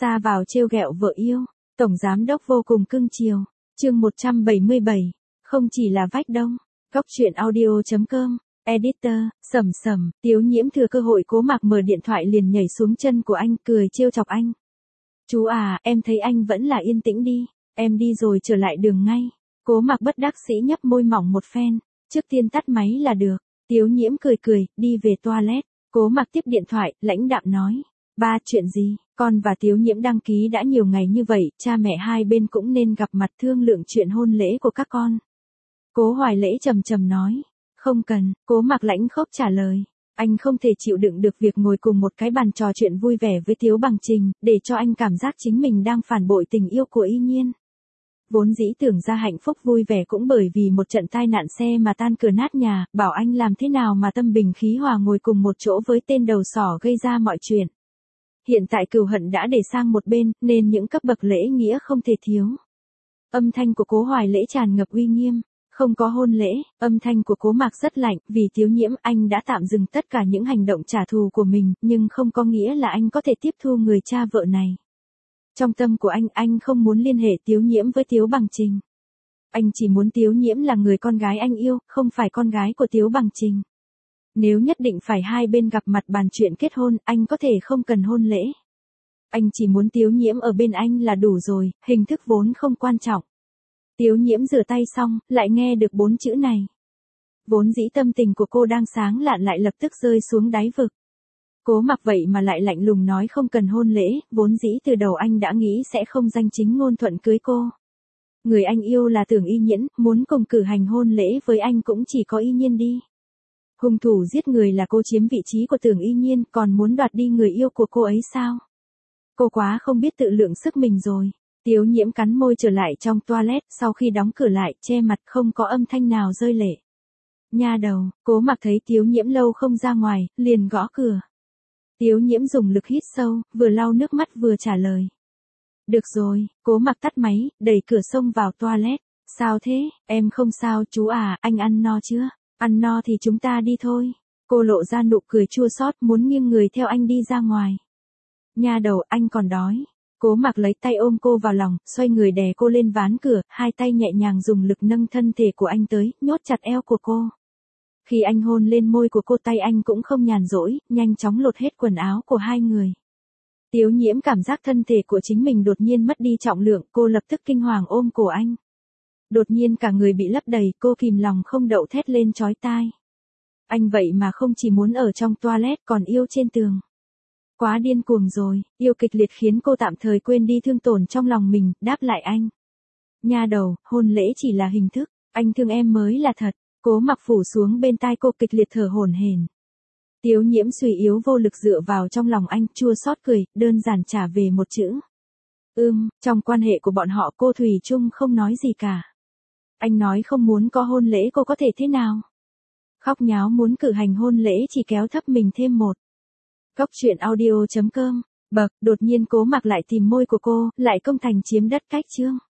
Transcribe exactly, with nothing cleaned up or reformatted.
Ra vào trêu ghẹo vợ yêu, tổng giám đốc vô cùng cưng chiều. Chương một trăm bảy mươi bảy, không chỉ là vách đông. Góc truyện audio chấm com. Editor, Sầm Sầm, Tiếu Nhiễm thừa cơ hội Cố Mạc mở điện thoại liền nhảy xuống chân của anh, cười trêu chọc anh. Chú à, em thấy anh vẫn là yên tĩnh đi, em đi rồi trở lại đường ngay. Cố Mạc bất đắc dĩ nhấp môi mỏng một phen, trước tiên tắt máy là được. Tiếu Nhiễm cười cười, đi về toilet. Cố Mạc tiếp điện thoại, lãnh đạm nói. Ba, chuyện gì? Con và Tiếu Nhiễm đăng ký đã nhiều ngày như vậy, cha mẹ hai bên cũng nên gặp mặt thương lượng chuyện hôn lễ của các con. Cố Hoài Lễ trầm trầm nói. Không cần, Cố Mạc lãnh khốc trả lời. Anh không thể chịu đựng được việc ngồi cùng một cái bàn trò chuyện vui vẻ với Tiếu Bằng Trình, để cho anh cảm giác chính mình đang phản bội tình yêu của Y Nhiên. Vốn dĩ tưởng ra hạnh phúc vui vẻ cũng bởi vì một trận tai nạn xe mà tan cửa nát nhà, bảo anh làm thế nào mà tâm bình khí hòa ngồi cùng một chỗ với tên đầu sỏ gây ra mọi chuyện. Hiện tại cừu hận đã để sang một bên, nên những cấp bậc lễ nghĩa không thể thiếu. Âm thanh của Cố Hoài Lễ tràn ngập uy nghiêm. Không có hôn lễ, âm thanh của Cố Mạc rất lạnh, vì Tiếu Nhiễm anh đã tạm dừng tất cả những hành động trả thù của mình, nhưng không có nghĩa là anh có thể tiếp thu người cha vợ này. Trong tâm của anh, anh không muốn liên hệ Tiếu Nhiễm với Tiếu Bằng Trình. Anh chỉ muốn Tiếu Nhiễm là người con gái anh yêu, không phải con gái của Tiếu Bằng Trình. Nếu nhất định phải hai bên gặp mặt bàn chuyện kết hôn, anh có thể không cần hôn lễ. Anh chỉ muốn Tiếu Nhiễm ở bên anh là đủ rồi, hình thức vốn không quan trọng. Tiếu Nhiễm rửa tay xong, lại nghe được bốn chữ này. Vốn dĩ tâm tình của cô đang sáng lạn lại lập tức rơi xuống đáy vực. Cố Mạc vậy mà lại lạnh lùng nói không cần hôn lễ, vốn dĩ từ đầu anh đã nghĩ sẽ không danh chính ngôn thuận cưới cô. Người anh yêu là Tưởng Y Nhiễn, muốn cùng cử hành hôn lễ với anh cũng chỉ có Y Nhiên đi. Hung thủ giết người là cô chiếm vị trí của Tưởng Y Nhiên, còn muốn đoạt đi người yêu của cô ấy sao? Cô quá không biết tự lượng sức mình rồi. Tiếu Nhiễm cắn môi trở lại trong toilet, sau khi đóng cửa lại, che mặt không có âm thanh nào rơi lệ. Nha đầu, Cố Mạc thấy Tiếu Nhiễm lâu không ra ngoài, liền gõ cửa. Tiếu Nhiễm dùng lực hít sâu, vừa lau nước mắt vừa trả lời. Được rồi, Cố Mạc tắt máy, đẩy cửa xông vào toilet. Sao thế, em không sao chú à, anh ăn no chưa? Ăn no thì chúng ta đi thôi. Cô lộ ra nụ cười chua xót, muốn nghiêng người theo anh đi ra ngoài. Nha đầu, anh còn đói. Cố Mạc lấy tay ôm cô vào lòng, xoay người đè cô lên ván cửa, hai tay nhẹ nhàng dùng lực nâng thân thể của anh tới, nhốt chặt eo của cô. Khi anh hôn lên môi của cô, tay anh cũng không nhàn rỗi, nhanh chóng lột hết quần áo của hai người. Tiếu Nhiễm cảm giác thân thể của chính mình đột nhiên mất đi trọng lượng, cô lập tức kinh hoàng ôm cổ anh. Đột nhiên cả người bị lấp đầy, cô kìm lòng không đậu thét lên chói tai. Anh vậy mà không chỉ muốn ở trong toilet còn yêu trên tường. Quá điên cuồng rồi, yêu kịch liệt khiến cô tạm thời quên đi thương tổn trong lòng mình, đáp lại anh. Nha đầu, hôn lễ chỉ là hình thức, anh thương em mới là thật. Cố Mạc phủ xuống bên tai cô kịch liệt thở hổn hển. Tiếu Nhiễm suy yếu vô lực dựa vào trong lòng anh, chua xót cười, đơn giản trả về một chữ. Ừm, trong quan hệ của bọn họ cô thủy chung không nói gì cả. Anh nói không muốn có hôn lễ cô có thể thế nào? Khóc nháo muốn cử hành hôn lễ chỉ kéo thấp mình thêm một. Góc truyện audio chấm com. Bậc, đột nhiên Cố Mạc lại tìm môi của cô, lại công thành chiếm đất cách chương.